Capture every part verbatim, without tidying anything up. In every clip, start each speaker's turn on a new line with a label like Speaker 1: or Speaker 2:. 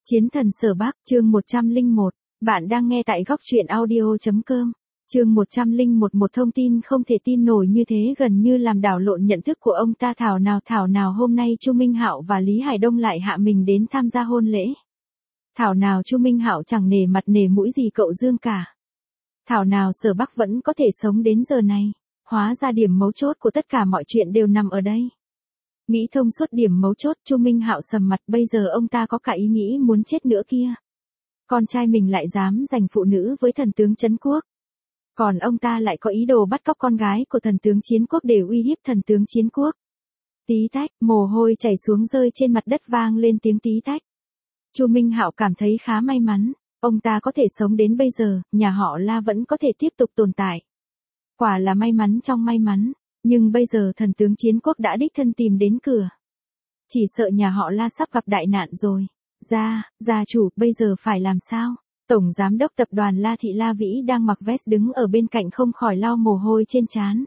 Speaker 1: Chiến thần Sở Bắc, chương một trăm lẻ một. Bạn đang nghe tại góc truyện audio chấm com. Chương một trăm lẻ một. Một thông tin không thể tin nổi như thế gần như làm đảo lộn nhận thức của ông ta. Thảo nào thảo nào hôm nay Chu Minh Hạo và Lý Hải Đông lại hạ mình đến tham gia hôn lễ. Thảo nào Chu Minh Hạo chẳng nể mặt nể mũi gì cậu Dương cả. Thảo nào Sở Bắc vẫn có thể sống đến giờ này. Hóa ra điểm mấu chốt của tất cả mọi chuyện đều nằm ở đây. Nghĩ thông suốt điểm mấu chốt, Chu Minh Hạo sầm mặt, bây giờ ông ta có cả ý nghĩ muốn chết nữa kia. Con trai mình lại dám giành phụ nữ với thần tướng Trấn Quốc. Còn ông ta lại có ý đồ bắt cóc con gái của thần tướng Chiến Quốc để uy hiếp thần tướng Chiến Quốc. Tí tách, mồ hôi chảy xuống rơi trên mặt đất vang lên tiếng tí tách. Chu Minh Hạo cảm thấy khá may mắn, ông ta có thể sống đến bây giờ, nhà họ La vẫn có thể tiếp tục tồn tại. Quả là may mắn trong may mắn. Nhưng bây giờ thần tướng Chiến Quốc đã đích thân tìm đến cửa. Chỉ sợ nhà họ La sắp gặp đại nạn rồi. Gia, gia chủ, bây giờ phải làm sao? Tổng giám đốc tập đoàn La Thị La Vĩ đang mặc vest đứng ở bên cạnh không khỏi lau mồ hôi trên trán.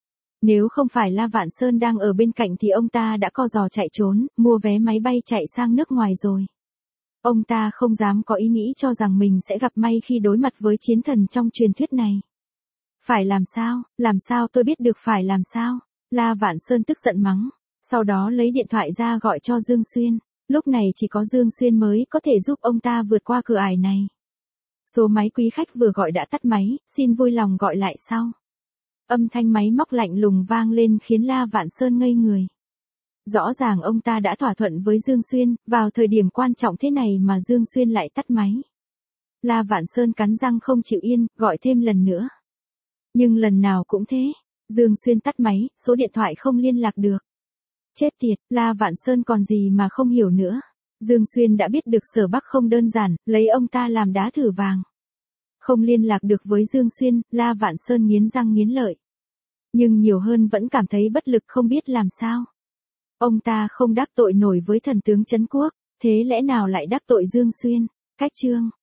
Speaker 1: Nếu không phải La Vạn Sơn đang ở bên cạnh thì ông ta đã co giò chạy trốn, mua vé máy bay chạy sang nước ngoài rồi. Ông ta không dám có ý nghĩ cho rằng mình sẽ gặp may khi đối mặt với chiến thần trong truyền thuyết này. Phải làm sao, làm sao tôi biết được phải làm sao? La Vạn Sơn tức giận mắng, sau đó lấy điện thoại ra gọi cho Dương Xuyên, lúc này chỉ có Dương Xuyên mới có thể giúp ông ta vượt qua cửa ải này. Số máy quý khách vừa gọi đã tắt máy, xin vui lòng gọi lại sau. Âm thanh máy móc lạnh lùng vang lên khiến La Vạn Sơn ngây người. Rõ ràng ông ta đã thỏa thuận với Dương Xuyên, vào thời điểm quan trọng thế này mà Dương Xuyên lại tắt máy. La Vạn Sơn cắn răng không chịu yên, gọi thêm lần nữa. Nhưng lần nào cũng thế, Dương Xuyên tắt máy, số điện thoại không liên lạc được. Chết tiệt, La Vạn Sơn còn gì mà không hiểu nữa. Dương Xuyên đã biết được Sở Bắc không đơn giản, lấy ông ta làm đá thử vàng. Không liên lạc được với Dương Xuyên, La Vạn Sơn nghiến răng nghiến lợi. Nhưng nhiều hơn vẫn cảm thấy bất lực không biết làm sao. Ông ta không đắc tội nổi với thần tướng Trấn Quốc, thế lẽ nào lại đắc tội Dương Xuyên? Cách chương,